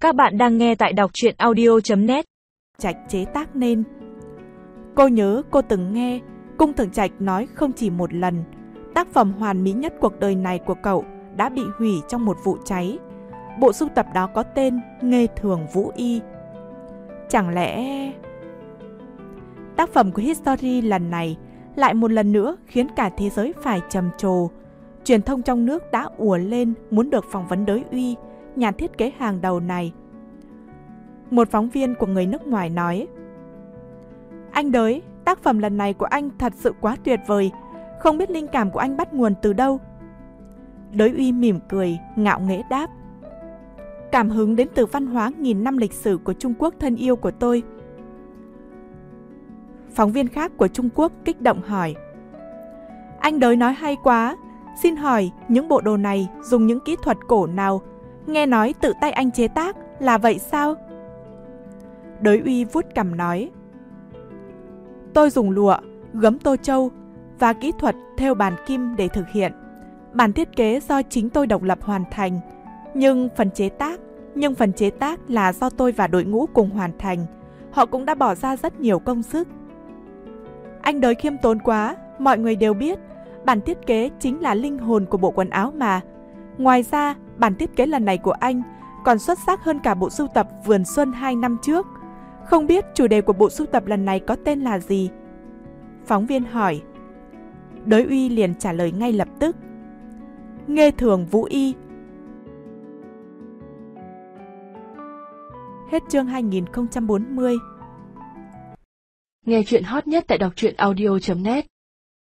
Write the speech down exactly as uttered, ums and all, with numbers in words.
Các bạn đang nghe tại đọc truyện audio chấm net. Trạch chế tác nên. Cô nhớ cô từng nghe Cung Thượng Trạch nói không chỉ một lần, tác phẩm hoàn mỹ nhất cuộc đời này của cậu đã bị hủy trong một vụ cháy. Bộ sưu tập đó có tên Nghê Thường Vũ Y. Chẳng lẽ tác phẩm của History lần này lại một lần nữa khiến cả thế giới phải trầm trồ? Truyền thông trong nước đã ùa lên muốn được phỏng vấn Đới Uy, nhà thiết kế hàng đầu này. Một phóng viên của người nước ngoài nói: "Anh Đới, tác phẩm lần này của anh thật sự quá tuyệt vời, không biết linh cảm của anh bắt nguồn từ đâu?" Đới Uy mỉm cười, ngạo nghễ đáp: "Cảm hứng đến từ văn hóa nghìn năm lịch sử của Trung Quốc thân yêu của tôi." Phóng viên khác của Trung Quốc kích động hỏi: "Anh Đới nói hay quá, xin hỏi những bộ đồ này dùng những kỹ thuật cổ nào? Nghe nói tự tay anh chế tác, là vậy sao?" Đới Uy vuốt cằm nói: "Tôi dùng lụa, gấm tô châu và kỹ thuật thêu bàn kim để thực hiện. Bản thiết kế do chính tôi độc lập hoàn thành, nhưng phần chế tác, nhưng phần chế tác là do tôi và đội ngũ cùng hoàn thành. Họ cũng đã bỏ ra rất nhiều công sức." "Anh Đới khiêm tốn quá, mọi người đều biết, bản thiết kế chính là linh hồn của bộ quần áo mà. Ngoài ra, bản thiết kế lần này của anh còn xuất sắc hơn cả bộ sưu tập Vườn Xuân hai năm trước. Không biết chủ đề của bộ sưu tập lần này có tên là gì?" Phóng viên hỏi. Đới Uy liền trả lời ngay lập tức: "Nghê Thường Vũ Y." Hết chương hai nghìn không trăm bốn mươi. Nghe chuyện hot nhất tại đọc truyện audio chấm net.